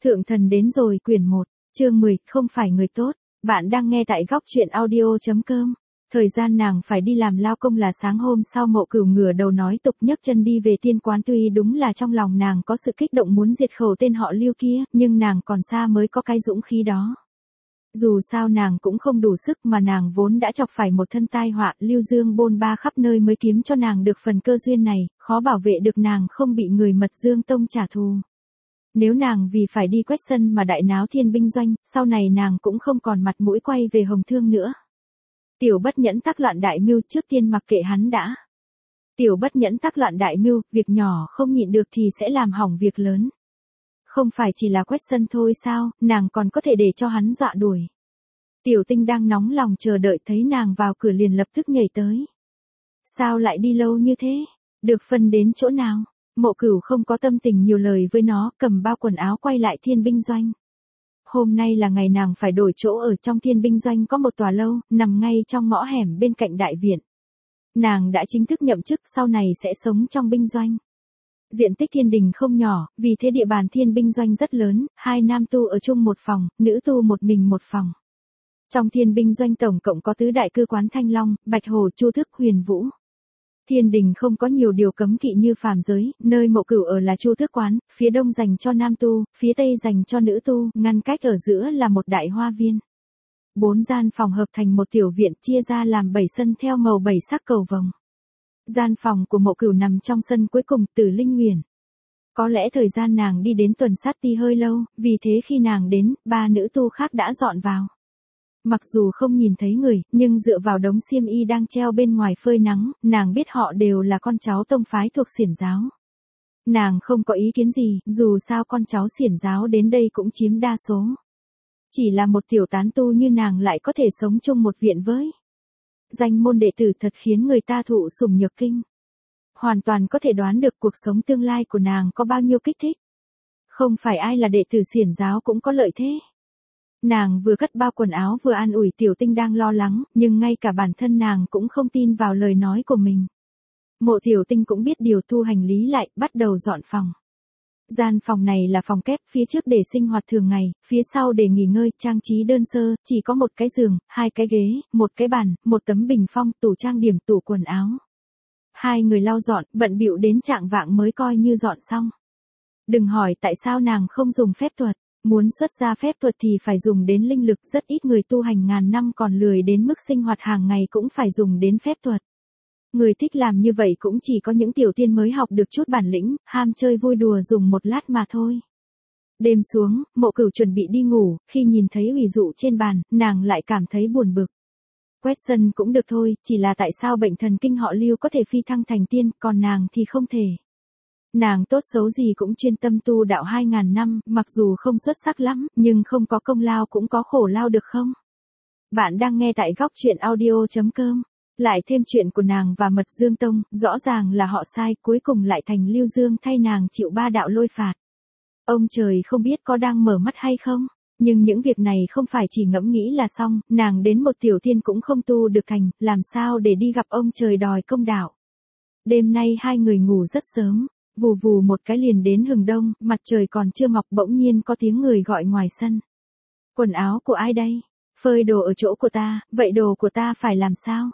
Thượng thần đến rồi quyển 1, chương 10, không phải người tốt. Bạn đang nghe tại góc truyện audio.com. Thời gian nàng phải đi làm lao công là sáng hôm sau. Mộ Cửu ngửa đầu nói tục nhấc chân đi về tiên quán, tuy đúng là trong lòng nàng có sự kích động muốn diệt khẩu tên họ Lưu kia, nhưng nàng còn xa mới có cái dũng khí đó. Dù sao nàng cũng không đủ sức, mà nàng vốn đã chọc phải một thân tai họa, Lưu Dương bôn ba khắp nơi mới kiếm cho nàng được phần cơ duyên này, khó bảo vệ được nàng không bị người Mật Dương Tông trả thù. Nếu nàng vì phải đi quét sân mà đại náo Thiên binh doanh, sau này nàng cũng không còn mặt mũi quay về Hồng Thương nữa. Tiểu Bất Nhẫn tác loạn đại mưu, trước tiên mặc kệ hắn đã. Tiểu Bất Nhẫn tác loạn đại mưu, việc nhỏ không nhịn được thì sẽ làm hỏng việc lớn. Không phải chỉ là quét sân thôi sao, nàng còn có thể để cho hắn dọa đuổi. Tiểu Tinh đang nóng lòng chờ đợi, thấy nàng vào cửa liền lập tức nhảy tới. Sao lại đi lâu như thế? Được phân đến chỗ nào? Mộ Cửu không có tâm tình nhiều lời với nó, cầm bao quần áo quay lại Thiên binh doanh. Hôm nay là ngày nàng phải đổi chỗ ở. Trong Thiên binh doanh có một tòa lâu, nằm ngay trong ngõ hẻm bên cạnh đại viện. Nàng đã chính thức nhậm chức, sau này sẽ sống trong binh doanh. Diện tích thiên đình không nhỏ, vì thế địa bàn Thiên binh doanh rất lớn, hai nam tu ở chung một phòng, nữ tu một mình một phòng. Trong Thiên binh doanh tổng cộng có tứ đại cư quán: Thanh Long, Bạch Hồ, Chu Thức, Huyền Vũ. Thiên đình không có nhiều điều cấm kỵ như phàm giới, nơi Mộ Cửu ở là Chu Thức quán, phía đông dành cho nam tu, phía tây dành cho nữ tu, ngăn cách ở giữa là một đại hoa viên. 4 gian phòng hợp thành một tiểu viện, chia ra làm 7 sân theo màu 7 sắc cầu vồng. Gian phòng của Mộ Cửu nằm trong sân cuối cùng, Tử Linh Nguyền. Có lẽ thời gian nàng đi đến Tuần Sát Ti hơi lâu, vì thế khi nàng đến, 3 nữ tu khác đã dọn vào. Mặc dù không nhìn thấy người, nhưng dựa vào đống xiêm y đang treo bên ngoài phơi nắng, nàng biết họ đều là con cháu tông phái thuộc Xiển giáo. Nàng không có ý kiến gì, dù sao con cháu Xiển giáo đến đây cũng chiếm đa số. Chỉ là một tiểu tán tu như nàng lại có thể sống chung một viện với danh môn đệ tử, thật khiến người ta thụ sủng nhược kinh. Hoàn toàn có thể đoán được cuộc sống tương lai của nàng có bao nhiêu kích thích. Không phải ai là đệ tử Xiển giáo cũng có lợi thế. Nàng vừa cất bao quần áo vừa an ủi Tiểu Tinh đang lo lắng, nhưng ngay cả bản thân nàng cũng không tin vào lời nói của mình. Mộ Tiểu Tinh cũng biết điều, thu hành lý lại, bắt đầu dọn phòng. Gian phòng này là phòng kép, phía trước để sinh hoạt thường ngày, phía sau để nghỉ ngơi, trang trí đơn sơ, chỉ có một cái giường, 2 cái ghế, một cái bàn, một tấm bình phong, tủ trang điểm, tủ quần áo. 2 người lau dọn, bận bịu đến chạng vạng mới coi như dọn xong. Đừng hỏi tại sao nàng không dùng phép thuật. Muốn xuất ra phép thuật thì phải dùng đến linh lực, rất ít người tu hành ngàn năm còn lười đến mức sinh hoạt hàng ngày cũng phải dùng đến phép thuật. Người thích làm như vậy cũng chỉ có những tiểu tiên mới học được chút bản lĩnh, ham chơi vui đùa dùng một lát mà thôi. Đêm xuống, Mộ Cửu chuẩn bị đi ngủ, khi nhìn thấy ủy dụ trên bàn, nàng lại cảm thấy buồn bực. Quét sân cũng được thôi, chỉ là tại sao bệnh thần kinh họ Lưu có thể phi thăng thành tiên, còn nàng thì không thể. Nàng tốt xấu gì cũng chuyên tâm tu đạo 2000 năm, mặc dù không xuất sắc lắm, nhưng không có công lao cũng có khổ lao được không? Bạn đang nghe tại góc truyện audio.com. Lại thêm chuyện của nàng và Mật Dương Tông, rõ ràng là họ sai, cuối cùng lại thành Lưu Dương thay nàng chịu 3 đạo lôi phạt. Ông trời không biết có đang mở mắt hay không? Nhưng những việc này không phải chỉ ngẫm nghĩ là xong, nàng đến một tiểu tiên cũng không tu được thành, làm sao để đi gặp ông trời đòi công đạo. Đêm nay 2 người ngủ rất sớm. Vù vù một cái liền đến hừng đông, mặt trời còn chưa mọc bỗng nhiên có tiếng người gọi ngoài sân. Quần áo của ai đây? Phơi đồ ở chỗ của ta, vậy đồ của ta phải làm sao?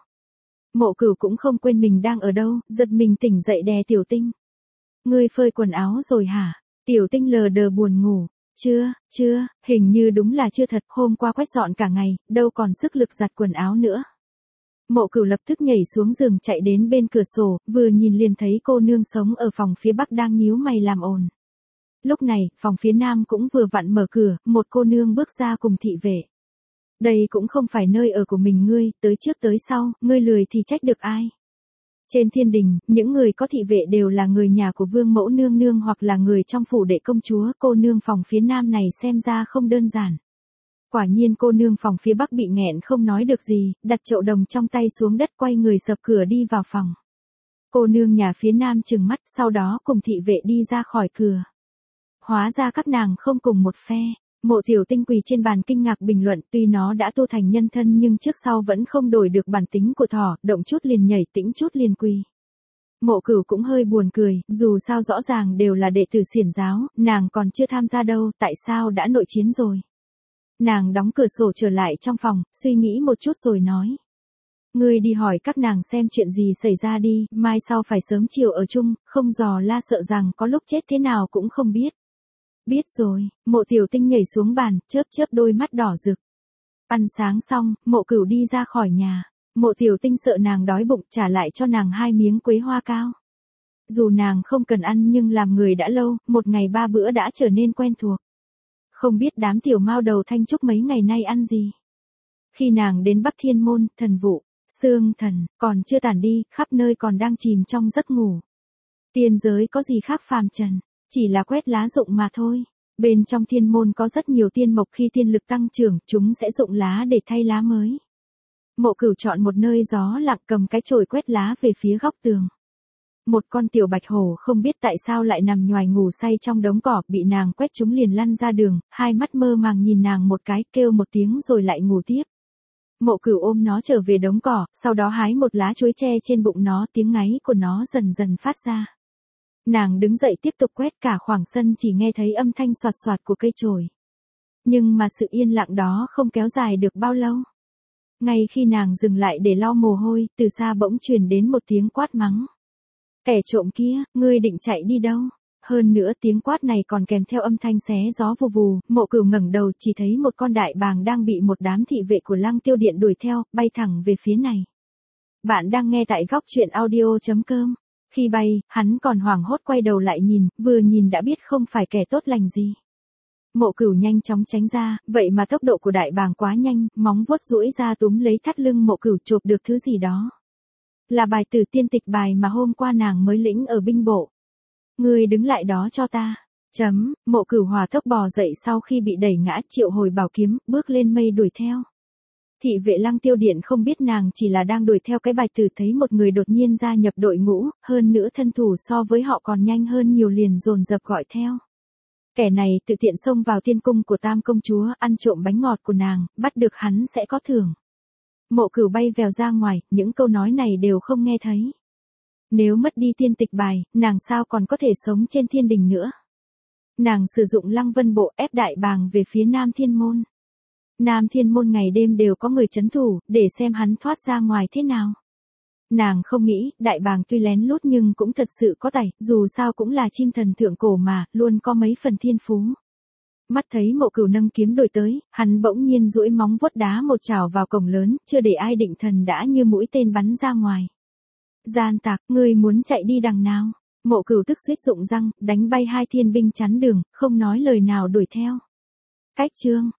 Mộ Cửu cũng không quên mình đang ở đâu, giật mình tỉnh dậy đè Tiểu Tinh. Ngươi phơi quần áo rồi hả? Tiểu Tinh lờ đờ buồn ngủ. Chưa, hình như đúng là chưa thật, hôm qua quét dọn cả ngày, đâu còn sức lực giặt quần áo nữa. Mộ Cửu lập tức nhảy xuống giường chạy đến bên cửa sổ, vừa nhìn liền thấy cô nương sống ở phòng phía bắc đang nhíu mày làm ồn. Lúc này, phòng phía nam cũng vừa vặn mở cửa, một cô nương bước ra cùng thị vệ. Đây cũng không phải nơi ở của mình ngươi, tới trước tới sau, ngươi lười thì trách được ai. Trên thiên đình, những người có thị vệ đều là người nhà của vương mẫu nương nương hoặc là người trong phủ đệ công chúa, cô nương phòng phía nam này xem ra không đơn giản. Quả nhiên cô nương phòng phía bắc bị nghẹn không nói được gì, đặt chậu đồng trong tay xuống đất quay người sập cửa đi vào phòng. Cô nương nhà phía nam trừng mắt, sau đó cùng thị vệ đi ra khỏi cửa. Hóa ra các nàng không cùng một phe. Mộ Tiểu Tinh quỳ trên bàn kinh ngạc bình luận, tuy nó đã tu thành nhân thân nhưng trước sau vẫn không đổi được bản tính của thỏ, động chút liền nhảy, tĩnh chút liền quỳ. Mộ Cửu cũng hơi buồn cười, dù sao rõ ràng đều là đệ tử xiển giáo, nàng còn chưa tham gia đâu, tại sao đã nội chiến rồi. Nàng đóng cửa sổ trở lại trong phòng, suy nghĩ một chút rồi nói. Ngươi đi hỏi các nàng xem chuyện gì xảy ra đi, mai sau phải sớm chiều ở chung, không dò la sợ rằng có lúc chết thế nào cũng không biết. Biết rồi, Mộ Tiểu Tinh nhảy xuống bàn, chớp chớp đôi mắt đỏ rực. Ăn sáng xong, Mộ Cửu đi ra khỏi nhà. Mộ Tiểu Tinh sợ nàng đói bụng, trả lại cho nàng 2 miếng quế hoa cao. Dù nàng không cần ăn nhưng làm người đã lâu, một ngày 3 bữa đã trở nên quen thuộc. Không biết đám tiểu mao đầu Thanh Trúc mấy ngày nay ăn gì. Khi nàng đến Bắc Thiên Môn, thần vụ, xương thần, còn chưa tản đi, khắp nơi còn đang chìm trong giấc ngủ. Tiên giới có gì khác phàm trần, chỉ là quét lá rụng mà thôi. Bên trong thiên môn có rất nhiều tiên mộc, khi tiên lực tăng trưởng, chúng sẽ rụng lá để thay lá mới. Mộ Cửu chọn một nơi gió lặng, cầm cái chổi quét lá về phía góc tường. Một con tiểu bạch hổ không biết tại sao lại nằm nhoài ngủ say trong đống cỏ, bị nàng quét chúng liền lăn ra đường, hai mắt mơ màng nhìn nàng một cái, kêu một tiếng rồi lại ngủ tiếp. Mộ Cửu ôm nó trở về đống cỏ, sau đó hái một lá chuối tre trên bụng nó, tiếng ngáy của nó dần dần phát ra. Nàng đứng dậy tiếp tục quét, cả khoảng sân chỉ nghe thấy âm thanh xoạt xoạt của cây chổi. Nhưng mà sự yên lặng đó không kéo dài được bao lâu. Ngay khi nàng dừng lại để lau mồ hôi, từ xa bỗng truyền đến một tiếng quát mắng. Kẻ trộm kia, ngươi định chạy đi đâu? Hơn nữa tiếng quát này còn kèm theo âm thanh xé gió vù vù, Mộ Cửu ngẩng đầu chỉ thấy một con đại bàng đang bị một đám thị vệ của Lăng Tiêu Điện đuổi theo, bay thẳng về phía này. Bạn đang nghe tại góc truyện audio.com. Khi bay, hắn còn hoảng hốt quay đầu lại nhìn, vừa nhìn đã biết không phải kẻ tốt lành gì. Mộ Cửu nhanh chóng tránh ra, vậy mà tốc độ của đại bàng quá nhanh, móng vuốt duỗi ra túm lấy thắt lưng Mộ Cửu, chộp được thứ gì đó. Là bài tử tiên tịch bài mà hôm qua nàng mới lĩnh ở binh bộ. Ngươi đứng lại đó cho ta. Mộ Cửu hòa tốc bò dậy sau khi bị đẩy ngã, triệu hồi bảo kiếm, bước lên mây đuổi theo. Thị vệ Lăng Tiêu Điện không biết nàng chỉ là đang đuổi theo cái bài tử, thấy một người đột nhiên gia nhập đội ngũ, hơn nữa thân thủ so với họ còn nhanh hơn nhiều liền dồn dập gọi theo. Kẻ này tự tiện xông vào tiên cung của Tam công chúa, ăn trộm bánh ngọt của nàng, bắt được hắn sẽ có thưởng. Mộ Cửu bay vèo ra ngoài, những câu nói này đều không nghe thấy. Nếu mất đi tiên tịch bài, nàng sao còn có thể sống trên thiên đình nữa. Nàng sử dụng Lăng Vân Bộ ép đại bàng về phía Nam Thiên Môn. Nam Thiên Môn ngày đêm đều có người trấn thủ, để xem hắn thoát ra ngoài thế nào. Nàng không nghĩ, đại bàng tuy lén lút nhưng cũng thật sự có tài, dù sao cũng là chim thần thượng cổ mà, luôn có mấy phần thiên phú. Mắt thấy Mộ Cửu nâng kiếm đuổi tới, hắn bỗng nhiên duỗi móng vuốt đá một chảo vào cổng lớn, chưa để ai định thần đã như mũi tên bắn ra ngoài. Gian tặc, ngươi muốn chạy đi đằng nào? Mộ Cửu tức suýt rụng răng, đánh bay 2 thiên binh chắn đường, không nói lời nào đuổi theo. Cách chương